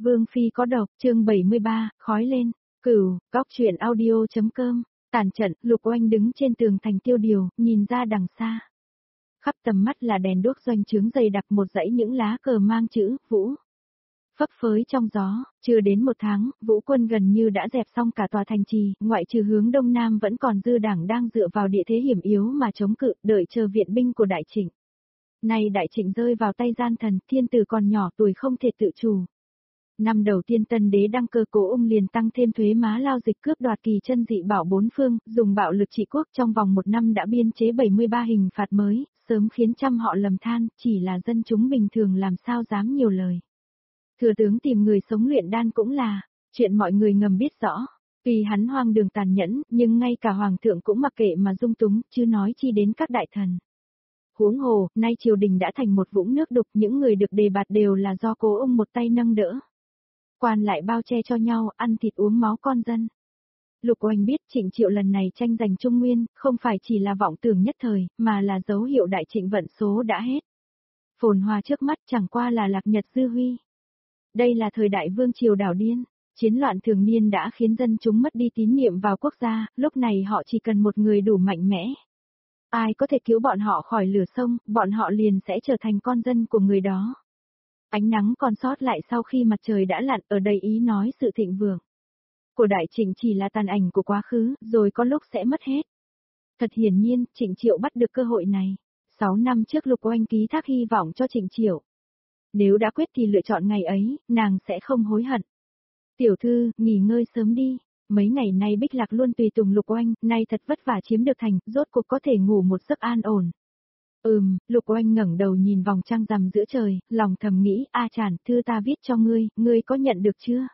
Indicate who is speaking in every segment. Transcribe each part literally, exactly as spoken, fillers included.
Speaker 1: Vương Phi có độc, chương bảy mươi ba, khói lên, cửu, góc truyện audio.com, tàn trận, Lục Oanh đứng trên tường thành Tiêu Điều, nhìn ra đằng xa. Khắp tầm mắt là đèn đuốc doanh trướng dày đặc một dãy những lá cờ mang chữ, Vũ. Phấp phới trong gió, chưa đến một tháng, Vũ quân gần như đã dẹp xong cả tòa thành trì, ngoại trừ hướng đông nam vẫn còn dư đảng đang dựa vào địa thế hiểm yếu mà chống cự, đợi chờ viện binh của Đại Trịnh. Nay Đại Trịnh rơi vào tay gian thần, thiên tử còn nhỏ tuổi không thể tự chủ. Năm đầu tiên Tân đế đăng cơ, Cố Ung liền tăng thêm thuế má lao dịch, cướp đoạt kỳ chân dị bảo bốn phương, dùng bạo lực trị quốc, trong vòng một năm đã biên chế bảy mươi ba hình phạt mới, sớm khiến trăm họ lầm than, chỉ là dân chúng bình thường làm sao dám nhiều lời. Thừa tướng tìm người sống luyện đan cũng là chuyện mọi người ngầm biết rõ. Vì hắn hoang đường tàn nhẫn, nhưng ngay cả hoàng thượng cũng mặc kệ mà dung túng, chứ nói chi đến các đại thần. Huống hồ, nay triều đình đã thành một vũng nước đục, những người được đề bạt đều là do Cố Ung một tay nâng đỡ. Quan lại bao che cho nhau, ăn thịt uống máu con dân. Lục Oanh biết Trịnh Triệu lần này tranh giành Trung Nguyên, không phải chỉ là vọng tưởng nhất thời, mà là dấu hiệu Đại Trịnh vận số đã hết. Phồn hoa trước mắt chẳng qua là lạc nhật dư huy. Đây là thời đại vương triều đảo điên, chiến loạn thường niên đã khiến dân chúng mất đi tín niệm vào quốc gia, lúc này họ chỉ cần một người đủ mạnh mẽ. Ai có thể cứu bọn họ khỏi lửa sông, bọn họ liền sẽ trở thành con dân của người đó. Ánh nắng còn sót lại sau khi mặt trời đã lặn, ở đây ý nói sự thịnh vượng của Đại Trịnh chỉ là tàn ảnh của quá khứ, rồi có lúc sẽ mất hết. Thật hiển nhiên, Trịnh Triệu bắt được cơ hội này. Sáu năm trước Lục Oanh ký thác hy vọng cho Trịnh Triệu. Nếu đã quyết thì lựa chọn ngày ấy, nàng sẽ không hối hận. Tiểu thư, nghỉ ngơi sớm đi. Mấy ngày nay Bích Lạc luôn tùy tùng Lục Oanh, nay thật vất vả chiếm được thành, rốt cuộc có thể ngủ một giấc an ổn. Ừm, Lục Oanh ngẩng đầu nhìn vòng trăng rằm giữa trời, lòng thầm nghĩ, a Tràn, thư ta viết cho ngươi, ngươi có nhận được chưa?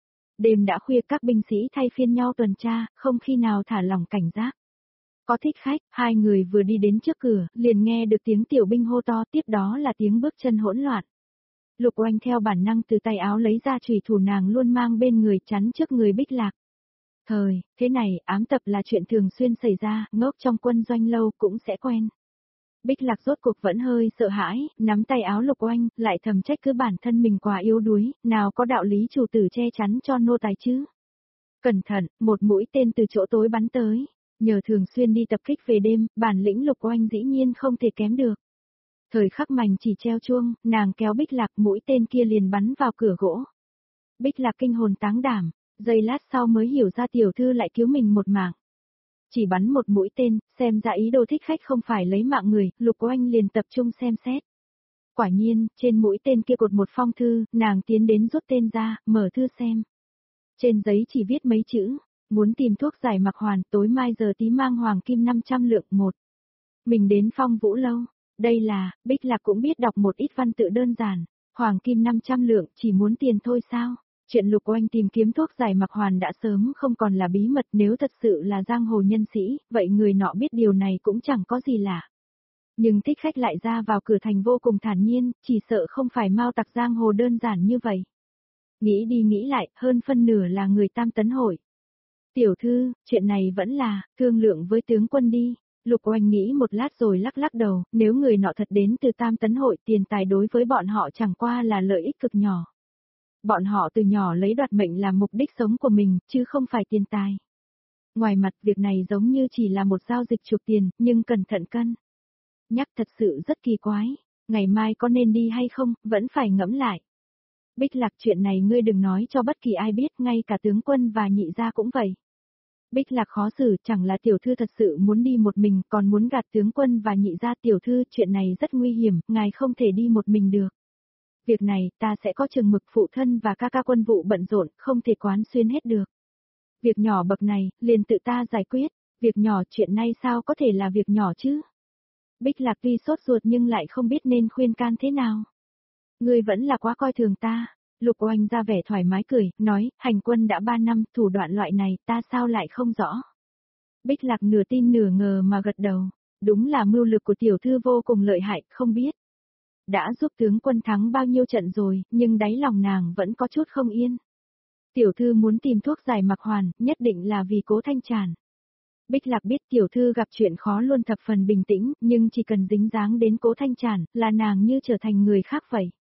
Speaker 1: Đêm đã khuya, các binh sĩ thay phiên nhau tuần tra, không khi nào thả lỏng cảnh giác. Có thích khách, hai người vừa đi đến trước cửa, liền nghe được tiếng tiểu binh hô to, tiếp đó là tiếng bước chân hỗn loạn. Lục Oanh theo bản năng từ tay áo lấy ra chùy thủ nàng luôn mang bên người, chắn trước người Bích Lạc. Thời, thế này, ám tập là chuyện thường xuyên xảy ra, ngốc trong quân doanh lâu cũng sẽ quen. Bích Lạc rốt cuộc vẫn hơi sợ hãi, nắm tay áo Lục Oanh, lại thầm trách cứ bản thân mình quá yếu đuối, nào có đạo lý chủ tử che chắn cho nô tài chứ. Cẩn thận, một mũi tên từ chỗ tối bắn tới, nhờ thường xuyên đi tập kích về đêm, bản lĩnh Lục Oanh dĩ nhiên không thể kém được. Thời khắc mảnh chỉ treo chuông, nàng kéo Bích Lạc, mũi tên kia liền bắn vào cửa gỗ. Bích Lạc kinh hồn táng đảm, giây lát sau mới hiểu ra tiểu thư lại cứu mình một mạng. Chỉ bắn một mũi tên, xem ra ý đồ thích khách không phải lấy mạng người, Lục Oanh liền tập trung xem xét. Quả nhiên, trên mũi tên kia cột một phong thư, nàng tiến đến rút tên ra, mở thư xem. Trên giấy chỉ viết mấy chữ, muốn tìm thuốc giải mặc hoàn, tối mai giờ tí mang hoàng kim năm trăm lượng một. Mình đến Phong Vũ Lâu, đây là, Bích Lạc cũng biết đọc một ít văn tự đơn giản, hoàng kim năm trăm lượng, chỉ muốn tiền thôi sao? Chuyện Lục Oanh tìm kiếm thuốc giải mặc hoàn đã sớm không còn là bí mật, nếu thật sự là giang hồ nhân sĩ, vậy người nọ biết điều này cũng chẳng có gì lạ. Nhưng thích khách lại ra vào cửa thành vô cùng thản nhiên, chỉ sợ không phải mao tặc giang hồ đơn giản như vậy. Nghĩ đi nghĩ lại, hơn phân nửa là người Tam Tấn Hội. Tiểu thư, chuyện này vẫn là, thương lượng với tướng quân đi. Lục Oanh nghĩ một lát rồi lắc lắc đầu, nếu người nọ thật đến từ Tam Tấn Hội, tiền tài đối với bọn họ chẳng qua là lợi ích cực nhỏ. Bọn họ từ nhỏ lấy đoạt mệnh làm mục đích sống của mình, chứ không phải tiền tài. Ngoài mặt việc này giống như chỉ là một giao dịch chuộc tiền, nhưng cẩn thận cân nhắc thật sự rất kỳ quái, ngày mai có nên đi hay không, vẫn phải ngẫm lại. Bích Lạc, chuyện này ngươi đừng nói cho bất kỳ ai biết, ngay cả tướng quân và nhị gia cũng vậy. Bích Lạc khó xử, chẳng là tiểu thư thật sự muốn đi một mình, còn muốn gạt tướng quân và nhị gia. Tiểu thư, chuyện này rất nguy hiểm, ngài không thể đi một mình được. Việc này, ta sẽ có chừng mực, phụ thân và ca ca quân vụ bận rộn, không thể quán xuyên hết được. Việc nhỏ bậc này, liền tự ta giải quyết, việc nhỏ, chuyện này sao có thể là việc nhỏ chứ? Bích Lạc tuy sốt ruột nhưng lại không biết nên khuyên can thế nào. Ngươi vẫn là quá coi thường ta. Lục Oanh ra vẻ thoải mái cười, nói, hành quân đã ba năm, thủ đoạn loại này, ta sao lại không rõ. Bích Lạc nửa tin nửa ngờ mà gật đầu, đúng là mưu lược của tiểu thư vô cùng lợi hại, không biết đã giúp tướng quân thắng bao nhiêu trận rồi, nhưng đáy lòng nàng vẫn có chút không yên. Tiểu thư muốn tìm thuốc giải mặc hoàn, nhất định là vì Cố Thanh Tràn. Bích Lạc biết tiểu thư gặp chuyện khó luôn thập phần bình tĩnh, nhưng chỉ cần dính dáng đến Cố Thanh Tràn, là nàng như trở thành người khác vậy.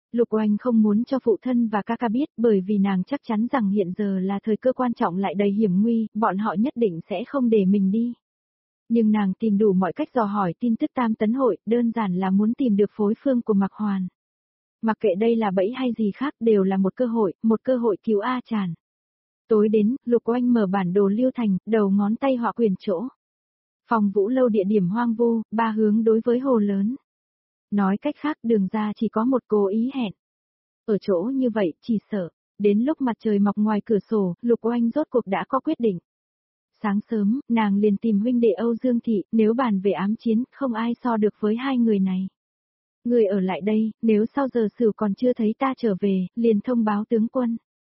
Speaker 1: Lục Oanh không muốn cho phụ thân và ca ca biết bởi vì nàng chắc chắn rằng hiện giờ là thời cơ quan trọng lại đầy hiểm nguy, bọn họ nhất định sẽ không để mình đi. Nhưng nàng tìm đủ mọi cách dò hỏi tin tức Tam Tấn Hội, đơn giản là muốn tìm được phối phương của Mạc Hoàn. Mặc kệ đây là bẫy hay gì khác đều là một cơ hội, một cơ hội cứu A Tràn. Tối đến, Lục Oanh mở bản đồ Liêu Thành, đầu ngón tay họa quyền chỗ. Phòng Vũ Lâu địa điểm hoang vu, ba hướng đối với hồ lớn. Nói cách khác đường ra chỉ có một cố ý hẹn. Ở chỗ như vậy, chỉ sợ. Đến lúc mặt trời mọc ngoài cửa sổ, Lục Oanh rốt cuộc đã có quyết định. Sáng sớm, nàng liền tìm huynh đệ Âu Dương Thị, nếu bàn về ám chiến, không ai so được với hai người này. Người ở lại đây, nếu sau giờ sửu còn chưa thấy ta trở về, liền thông báo tướng quân.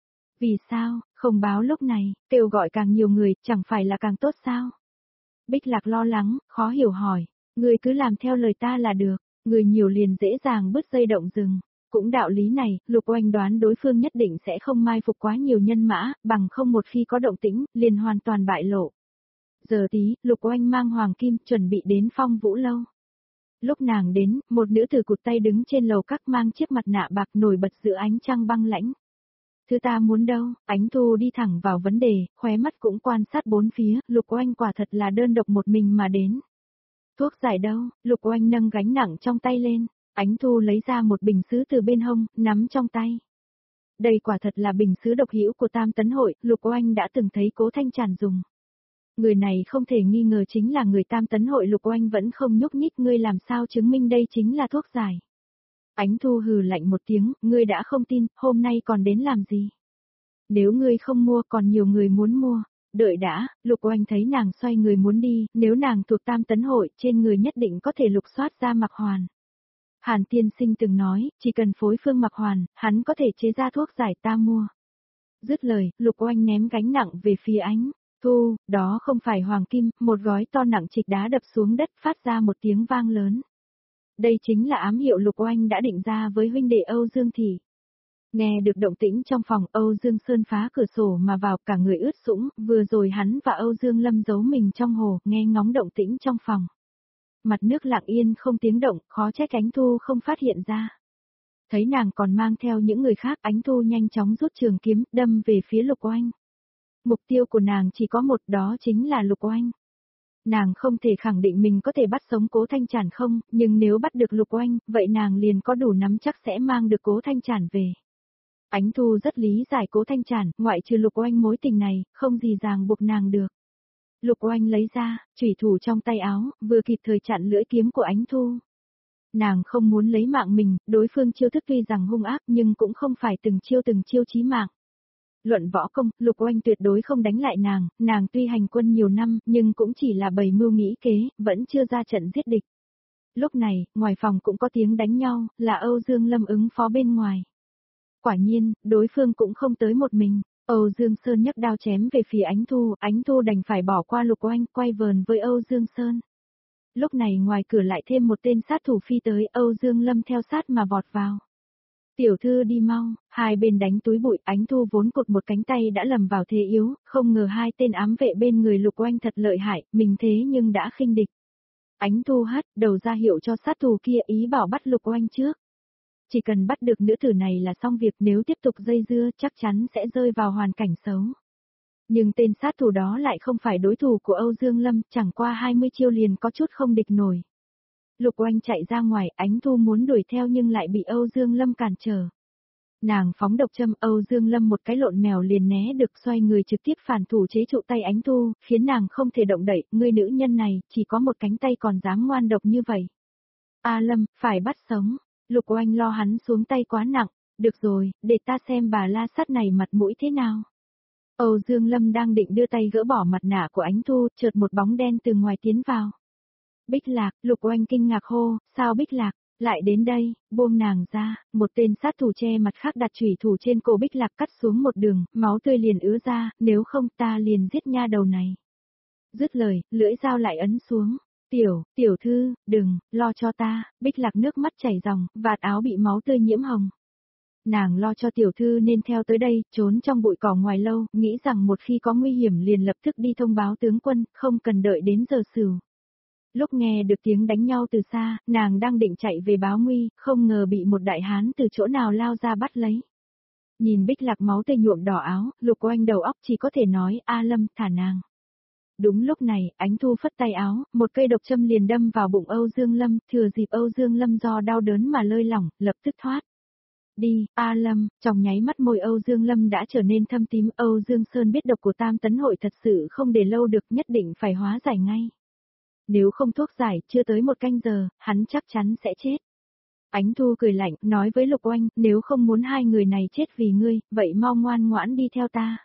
Speaker 1: Vì sao, không báo lúc này, kêu gọi càng nhiều người, chẳng phải là càng tốt sao? Bích Lạc lo lắng, khó hiểu hỏi, người cứ làm theo lời ta là được, người nhiều liền dễ dàng bứt dây động rừng. Cũng đạo lý này, Lục Oanh đoán đối phương nhất định sẽ không mai phục quá nhiều nhân mã, bằng không một khi có động tĩnh, liền hoàn toàn bại lộ. Giờ tí, Lục Oanh mang Hoàng Kim chuẩn bị đến Phong Vũ Lâu. Lúc nàng đến, một nữ tử cụt tay đứng trên lầu các mang chiếc mặt nạ bạc nổi bật giữa ánh trăng băng lãnh. Thứ ta muốn đâu, Ánh Thu đi thẳng vào vấn đề, khóe mắt cũng quan sát bốn phía, Lục Oanh quả thật là đơn độc một mình mà đến. Thuốc giải đâu, Lục Oanh nâng gánh nặng trong tay lên, Ánh Thu lấy ra một bình sứ từ bên hông, nắm trong tay. Đây quả thật là bình sứ độc hữu của Tam Tấn Hội, Lục Oanh đã từng thấy Cố Thanh Tràn dùng. Người này không thể nghi ngờ chính là người Tam Tấn Hội. Lục Oanh vẫn không nhúc nhích, ngươi làm sao chứng minh đây chính là thuốc giải. Ánh Thu hừ lạnh một tiếng, ngươi đã không tin, hôm nay còn đến làm gì? Nếu ngươi không mua còn nhiều người muốn mua, đợi đã, Lục Oanh thấy nàng xoay người muốn đi, nếu nàng thuộc Tam Tấn Hội, trên người nhất định có thể lục soát ra Mạc Hoàn. Hàn Tiên Sinh từng nói, chỉ cần phối phương Mạc Hoàn, hắn có thể chế ra thuốc giải ta mua. Dứt lời, Lục Oanh ném gánh nặng về phía Ánh Thu, đó không phải hoàng kim, một gói to nặng trịch đá đập xuống đất phát ra một tiếng vang lớn. Đây chính là ám hiệu Lục Oanh đã định ra với huynh đệ Âu Dương Thị. Nghe được động tĩnh trong phòng, Âu Dương Sơn phá cửa sổ mà vào, cả người ướt sũng, vừa rồi hắn và Âu Dương Lâm giấu mình trong hồ, nghe ngóng động tĩnh trong phòng. Mặt nước lặng yên không tiếng động, khó trách Ánh Thu không phát hiện ra. Thấy nàng còn mang theo những người khác, Ánh Thu nhanh chóng rút trường kiếm, đâm về phía Lục Oanh. Mục tiêu của nàng chỉ có một, đó chính là Lục Oanh. Nàng không thể khẳng định mình có thể bắt sống Cố Thanh Tràn không, nhưng nếu bắt được Lục Oanh, vậy nàng liền có đủ nắm chắc sẽ mang được Cố Thanh Tràn về. Ánh Thu rất lý giải Cố Thanh Tràn, ngoại trừ Lục Oanh mối tình này, không gì ràng buộc nàng được. Lục Oanh lấy ra, chủy thủ trong tay áo, vừa kịp thời chặn lưỡi kiếm của Ánh Thu. Nàng không muốn lấy mạng mình, đối phương chiêu thức tuy rằng hung ác nhưng cũng không phải từng chiêu từng chiêu chí mạng. Luận võ công, Lục Oanh tuyệt đối không đánh lại nàng, nàng tuy hành quân nhiều năm, nhưng cũng chỉ là bày mưu nghĩ kế, vẫn chưa ra trận giết địch. Lúc này, ngoài phòng cũng có tiếng đánh nhau, là Âu Dương Lâm ứng phó bên ngoài. Quả nhiên, đối phương cũng không tới một mình, Âu Dương Sơn nhấc đao chém về phía Ánh Thu, Ánh Thu đành phải bỏ qua Lục Oanh, quay vờn với Âu Dương Sơn. Lúc này ngoài cửa lại thêm một tên sát thủ phi tới, Âu Dương Lâm theo sát mà vọt vào. Tiểu thư đi mau, hai bên đánh túi bụi, Ánh Thu vốn cột một cánh tay đã lầm vào thế yếu, không ngờ hai tên ám vệ bên người Lục Oanh thật lợi hại, mình thế nhưng đã khinh địch. Ánh Thu hất đầu ra hiệu cho sát thủ kia, ý bảo bắt Lục Oanh trước. Chỉ cần bắt được nữ tử này là xong việc, nếu tiếp tục dây dưa chắc chắn sẽ rơi vào hoàn cảnh xấu. Nhưng tên sát thủ đó lại không phải đối thủ của Âu Dương Lâm, chẳng qua hai mươi chiêu liền có chút không địch nổi. Lục Oanh chạy ra ngoài, Ánh Thu muốn đuổi theo nhưng lại bị Âu Dương Lâm cản trở. Nàng phóng độc châm, Âu Dương Lâm một cái lộn mèo liền né được, xoay người trực tiếp phản thủ chế trụ tay Ánh Thu, khiến nàng không thể động đậy, ngươi nữ nhân này, chỉ có một cánh tay còn dám ngoan độc như vậy. A Lâm, phải bắt sống. Lục Oanh lo hắn xuống tay quá nặng, được rồi, để ta xem bà la sát này mặt mũi thế nào. Âu Dương Lâm đang định đưa tay gỡ bỏ mặt nạ của Ánh Thu, chợt một bóng đen từ ngoài tiến vào. Bích Lạc, Lục Oanh kinh ngạc hô, sao Bích Lạc, lại đến đây, buông nàng ra, một tên sát thủ che mặt khác đặt chủy thủ trên cổ Bích Lạc cắt xuống một đường, máu tươi liền ứa ra, nếu không ta liền giết nha đầu này. Dứt lời, lưỡi dao lại ấn xuống. Tiểu, tiểu thư, đừng, lo cho ta, Bích Lạc nước mắt chảy ròng, vạt áo bị máu tươi nhiễm hồng. Nàng lo cho tiểu thư nên theo tới đây, trốn trong bụi cỏ ngoài lâu, nghĩ rằng một khi có nguy hiểm liền lập tức đi thông báo tướng quân, không cần đợi đến giờ sửu. Lúc nghe được tiếng đánh nhau từ xa, nàng đang định chạy về báo nguy, không ngờ bị một đại hán từ chỗ nào lao ra bắt lấy. Nhìn Bích Lạc máu tươi nhuộm đỏ áo, Lục Oanh đầu óc chỉ có thể nói, A Lâm, thả nàng. Đúng lúc này, Ánh Thu phất tay áo, một cây độc châm liền đâm vào bụng Âu Dương Lâm, thừa dịp Âu Dương Lâm do đau đớn mà lơi lỏng, lập tức thoát. Đi, A Lâm, trong nháy mắt môi Âu Dương Lâm đã trở nên thâm tím. Âu Dương Sơn biết độc của Tam Tấn Hội thật sự không để lâu được, nhất định phải hóa giải ngay. Nếu không thuốc giải, chưa tới một canh giờ, hắn chắc chắn sẽ chết. Ánh Thu cười lạnh, nói với Lục Oanh, nếu không muốn hai người này chết vì ngươi, vậy mau ngoan ngoãn đi theo ta.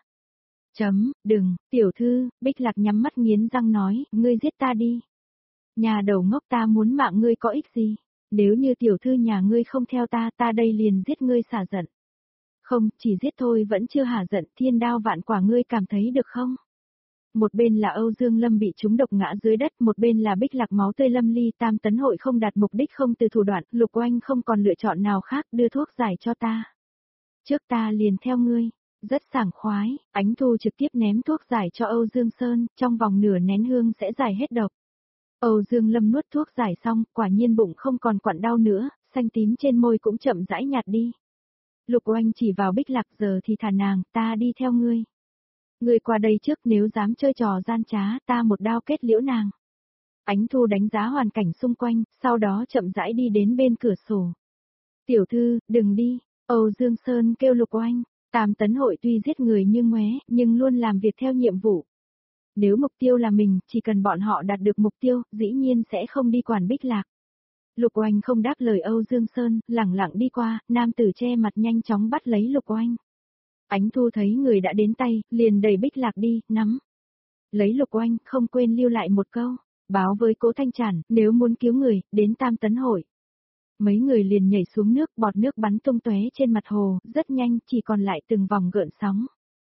Speaker 1: Chấm, đừng, tiểu thư, Bích Lạc nhắm mắt nghiến răng nói, ngươi giết ta đi. Nhà đầu ngốc, ta muốn mạng ngươi có ích gì? Nếu như tiểu thư nhà ngươi không theo ta, ta đây liền giết ngươi xả giận. Không, chỉ giết thôi vẫn chưa hả giận, thiên đao vạn quả ngươi cảm thấy được không? Một bên là Âu Dương Lâm bị trúng độc ngã dưới đất, một bên là Bích Lạc máu tươi lâm ly. Tam Tấn Hội không đạt mục đích không từ thủ đoạn, Lục Oanh không còn lựa chọn nào khác, đưa thuốc giải cho ta. Trước ta liền theo ngươi. Rất sảng khoái, Ánh Thu trực tiếp ném thuốc giải cho Âu Dương Sơn, trong vòng nửa nén hương sẽ giải hết độc. Âu Dương Lâm nuốt thuốc giải xong, quả nhiên bụng không còn quặn đau nữa, xanh tím trên môi cũng chậm rãi nhạt đi. Lục Oanh chỉ vào Bích Lạc, giờ thì thả nàng, ta đi theo ngươi. Ngươi qua đây trước, nếu dám chơi trò gian trá, ta một đao kết liễu nàng. Ánh Thu đánh giá hoàn cảnh xung quanh, sau đó chậm rãi đi đến bên cửa sổ. Tiểu thư, đừng đi, Âu Dương Sơn kêu Lục Oanh. Tam Tấn Hội tuy giết người như ngoé, nhưng luôn làm việc theo nhiệm vụ. Nếu mục tiêu là mình, chỉ cần bọn họ đạt được mục tiêu, dĩ nhiên sẽ không đi quản Bích Lạc. Lục Oanh không đáp lời Âu Dương Sơn, lẳng lặng đi qua, nam tử che mặt nhanh chóng bắt lấy Lục Oanh. Ánh Thu thấy người đã đến tay, liền đẩy Bích Lạc đi, nắm. Lấy Lục Oanh, không quên lưu lại một câu, báo với Cố Thanh Trản, nếu muốn cứu người, đến Tam Tấn Hội. Mấy người liền nhảy xuống nước, bọt nước bắn tung tóe trên mặt hồ, rất nhanh, chỉ còn lại từng vòng gợn sóng.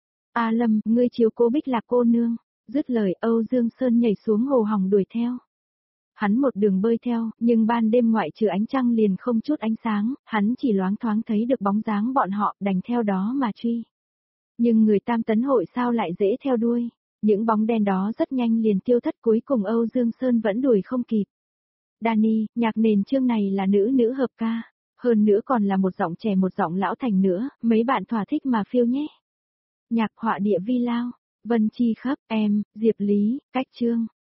Speaker 1: A Lâm, ngươi chiếu cố Bích Lạc cô nương. Dứt lời, Âu Dương Sơn nhảy xuống hồ hòng đuổi theo. Hắn một đường bơi theo, nhưng ban đêm ngoại trừ ánh trăng liền không chút ánh sáng, hắn chỉ loáng thoáng thấy được bóng dáng bọn họ, đành theo đó mà truy. Nhưng người Tam Tấn Hội sao lại dễ theo đuôi, những bóng đen đó rất nhanh liền tiêu thất, cuối cùng Âu Dương Sơn vẫn đuổi không kịp. Danny, nhạc nền chương này là nữ nữ hợp ca, hơn nữa còn là một giọng trẻ một giọng lão thành nữa, mấy bạn thỏa thích mà phiêu nhé. Nhạc họa địa vi lao, Vân Chi Khắp, em, Diệp Lý, Cách Chương.